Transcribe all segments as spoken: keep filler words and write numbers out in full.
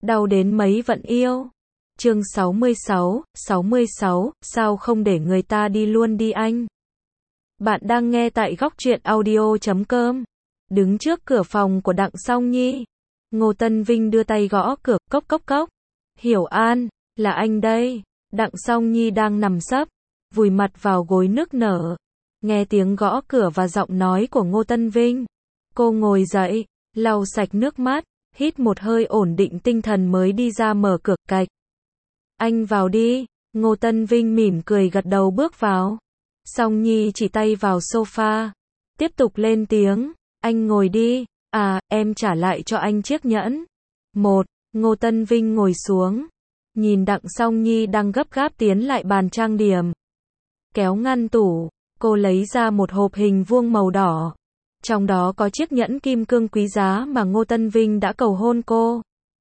Đau đến mấy vẫn yêu. Chương sáu mươi sáu, sáu mươi sáu, sao không để người ta đi luôn đi anh? Bạn đang nghe tại góc truyện audio chấm com. Đứng trước cửa phòng của Đặng Song Nhi, Ngô Tân Vinh đưa tay gõ cửa, cốc cốc cốc. Hiểu An, là anh đây. Đặng Song Nhi đang nằm sấp, vùi mặt vào gối nức nở. Nghe tiếng gõ cửa và giọng nói của Ngô Tân Vinh, cô ngồi dậy, lau sạch nước mắt, hít một hơi ổn định tinh thần mới đi ra mở cửa, cạch. Anh vào đi. Ngô Tân Vinh mỉm cười gật đầu bước vào. Song Nhi chỉ tay vào sofa, tiếp tục lên tiếng, anh ngồi đi. À, em trả lại cho anh chiếc nhẫn. Một, Ngô Tân Vinh ngồi xuống, nhìn Đặng Song Nhi đang gấp gáp tiến lại bàn trang điểm. Kéo ngăn tủ, cô lấy ra một hộp hình vuông màu đỏ. Trong đó có chiếc nhẫn kim cương quý giá mà Ngô Tân Vinh đã cầu hôn cô.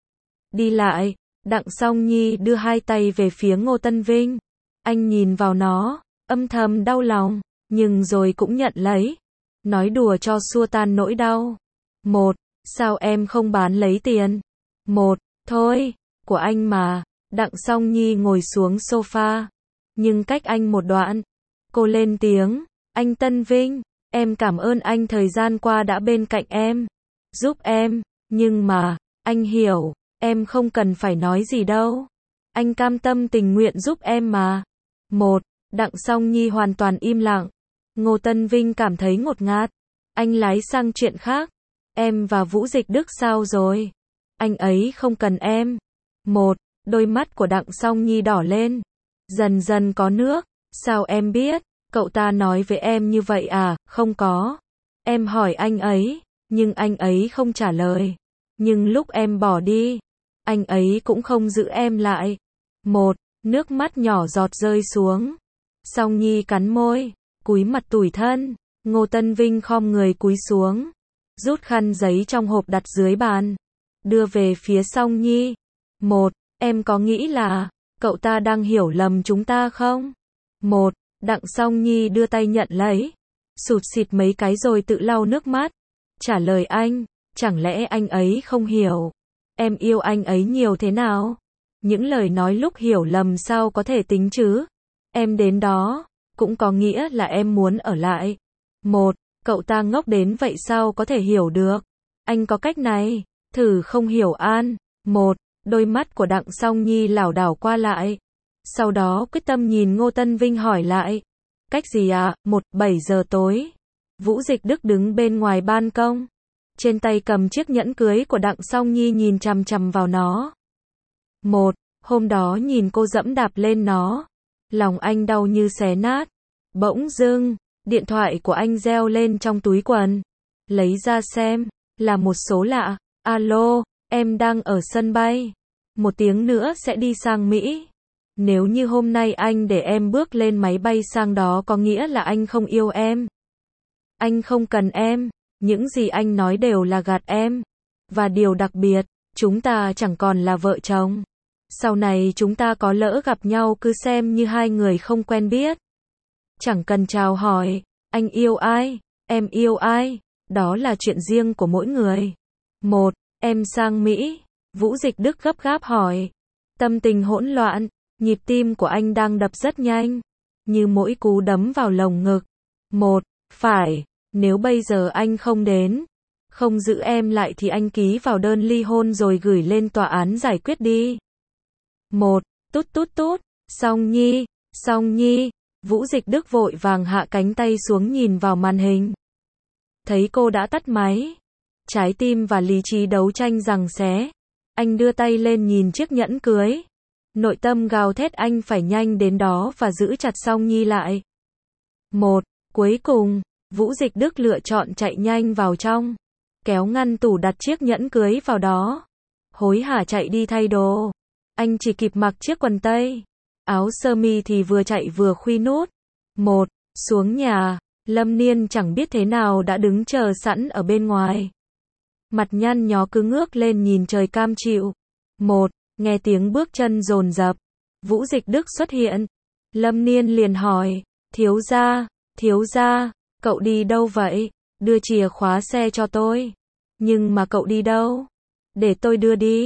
Đi lại, Đặng Song Nhi đưa hai tay về phía Ngô Tân Vinh. Anh nhìn vào nó, âm thầm đau lòng, nhưng rồi cũng nhận lấy. Nói đùa cho xua tan nỗi đau. Một, sao em không bán lấy tiền? Một, thôi, của anh mà. Đặng Song Nhi ngồi xuống sofa, nhưng cách anh một đoạn. Cô lên tiếng, anh Tân Vinh, em cảm ơn anh thời gian qua đã bên cạnh em, giúp em, nhưng mà, anh hiểu, em không cần phải nói gì đâu. Anh cam tâm tình nguyện giúp em mà. Một, Đặng Song Nhi hoàn toàn im lặng. Ngô Tân Vinh cảm thấy ngột ngạt. Anh lái sang chuyện khác. Em và Vũ Dịch Đức sao rồi? Anh ấy không cần em. Một, đôi mắt của Đặng Song Nhi đỏ lên, dần dần có nước. Sao em biết? Cậu ta nói với em như vậy à? Không có. Em hỏi anh ấy, nhưng anh ấy không trả lời. Nhưng lúc em bỏ đi, anh ấy cũng không giữ em lại. Một, nước mắt nhỏ giọt rơi xuống. Song Nhi cắn môi, cúi mặt tủi thân. Ngô Tân Vinh khom người cúi xuống, rút khăn giấy trong hộp đặt dưới bàn, đưa về phía Song Nhi. Một, em có nghĩ là cậu ta đang hiểu lầm chúng ta không? Một, Đặng Song Nhi đưa tay nhận lấy, sụt sịt mấy cái rồi tự lau nước mắt. Trả lời anh, chẳng lẽ anh ấy không hiểu em yêu anh ấy nhiều thế nào? Những lời nói lúc hiểu lầm sao có thể tính chứ? Em đến đó, cũng có nghĩa là em muốn ở lại. Một, cậu ta ngốc đến vậy sao có thể hiểu được? Anh có cách này, thử không hiểu An. Một, đôi mắt của Đặng Song Nhi lảo đảo qua lại. Sau đó quyết tâm nhìn Ngô Tân Vinh hỏi lại. Cách gì à? Một, bảy giờ tối. Vũ Dịch Đức đứng bên ngoài ban công, trên tay cầm chiếc nhẫn cưới của Đặng Song Nhi nhìn chằm chằm vào nó. Một, hôm đó nhìn cô dẫm đạp lên nó, lòng anh đau như xé nát. Bỗng dưng, điện thoại của anh reo lên trong túi quần. Lấy ra xem, là một số lạ. Alo, em đang ở sân bay. Một tiếng nữa sẽ đi sang Mỹ. Nếu như hôm nay anh để em bước lên máy bay sang đó có nghĩa là anh không yêu em. Anh không cần em. Những gì anh nói đều là gạt em. Và điều đặc biệt, chúng ta chẳng còn là vợ chồng. Sau này chúng ta có lỡ gặp nhau cứ xem như hai người không quen biết. Chẳng cần chào hỏi, anh yêu ai, em yêu ai, đó là chuyện riêng của mỗi người. Một, em sang Mỹ. Vũ Dịch Đức gấp gáp hỏi. Tâm tình hỗn loạn, nhịp tim của anh đang đập rất nhanh, như mỗi cú đấm vào lồng ngực. Một, phải, nếu bây giờ anh không đến, không giữ em lại thì anh ký vào đơn ly hôn rồi gửi lên tòa án giải quyết đi. Một, tút tút tút, Song Nhi, Song Nhi. Vũ Dịch Đức vội vàng hạ cánh tay xuống nhìn vào màn hình. Thấy cô đã tắt máy, trái tim và lý trí đấu tranh giằng xé. Anh đưa tay lên nhìn chiếc nhẫn cưới. Nội tâm gào thét anh phải nhanh đến đó và giữ chặt Song Nhi lại. Một, cuối cùng, Vũ Dịch Đức lựa chọn chạy nhanh vào trong, kéo ngăn tủ đặt chiếc nhẫn cưới vào đó. Hối hả chạy đi thay đồ. Anh chỉ kịp mặc chiếc quần tây, áo sơ mi thì vừa chạy vừa khuy nút. Một, xuống nhà, Lâm Niên chẳng biết thế nào đã đứng chờ sẵn ở bên ngoài. Mặt nhăn nhó cứ ngước lên nhìn trời cam chịu. Một, nghe tiếng bước chân dồn dập, Vũ Dịch Đức xuất hiện. Lâm Niên liền hỏi, thiếu gia, thiếu gia, cậu đi đâu vậy? Đưa chìa khóa xe cho tôi. Nhưng mà cậu đi đâu? Để tôi đưa đi.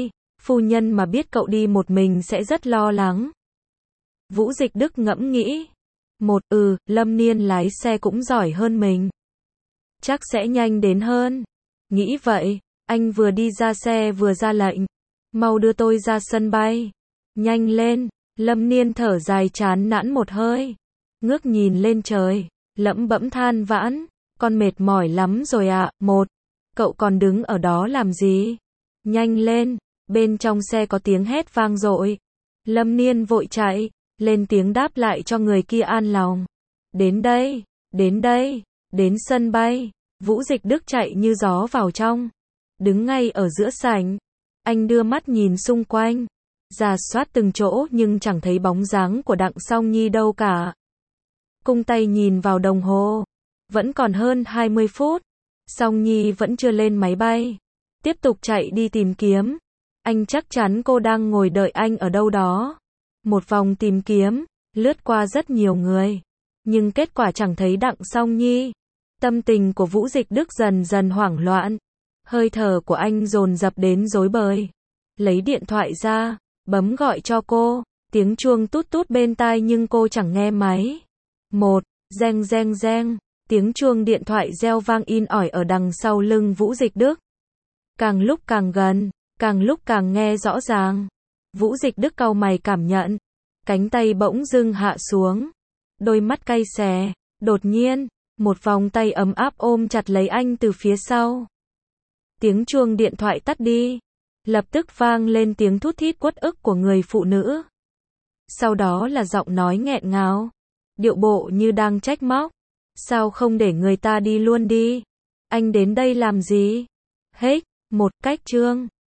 phu nhân mà biết cậu đi một mình sẽ rất lo lắng. Vũ Dịch Đức ngẫm nghĩ. Một, ừ, Lâm Niên lái xe cũng giỏi hơn mình. Chắc sẽ nhanh đến hơn. Nghĩ vậy, anh vừa đi ra xe vừa ra lệnh. Mau đưa tôi ra sân bay. Nhanh lên. Lâm Niên thở dài chán nản một hơi. Ngước nhìn lên trời, lẩm bẩm than vãn. Con mệt mỏi lắm rồi ạ. Một, cậu còn đứng ở đó làm gì? Nhanh lên. Bên trong xe có tiếng hét vang dội. Lâm Niên vội chạy, lên tiếng đáp lại cho người kia an lòng. Đến đây, đến đây, đến sân bay. Vũ Dịch Đức chạy như gió vào trong. Đứng ngay ở giữa sảnh. Anh đưa mắt nhìn xung quanh. Rà soát từng chỗ nhưng chẳng thấy bóng dáng của Đặng Song Nhi đâu cả. Cung tay nhìn vào đồng hồ. Vẫn còn hơn hai mươi phút. Song Nhi vẫn chưa lên máy bay. Tiếp tục chạy đi tìm kiếm. Anh chắc chắn cô đang ngồi đợi anh ở đâu đó. Một vòng tìm kiếm, lướt qua rất nhiều người. Nhưng kết quả chẳng thấy Đặng Song Nhi. Tâm tình của Vũ Dịch Đức dần dần hoảng loạn. Hơi thở của anh dồn dập đến rối bời. Lấy điện thoại ra, bấm gọi cho cô. Tiếng chuông tút tút bên tai nhưng cô chẳng nghe máy. Một, reng reng reng. Tiếng chuông điện thoại reo vang in ỏi ở đằng sau lưng Vũ Dịch Đức. Càng lúc càng gần, càng lúc càng nghe rõ ràng. Vũ Dịch Đức cau mày cảm nhận. Cánh tay bỗng dưng hạ xuống. Đôi mắt cay xè. Đột nhiên, một vòng tay ấm áp ôm chặt lấy anh từ phía sau. Tiếng chuông điện thoại tắt đi. Lập tức vang lên tiếng thút thít uất ức của người phụ nữ. Sau đó là giọng nói nghẹn ngào. Điệu bộ như đang trách móc. Sao không để người ta đi luôn đi? Anh đến đây làm gì? Hết, một cách chương.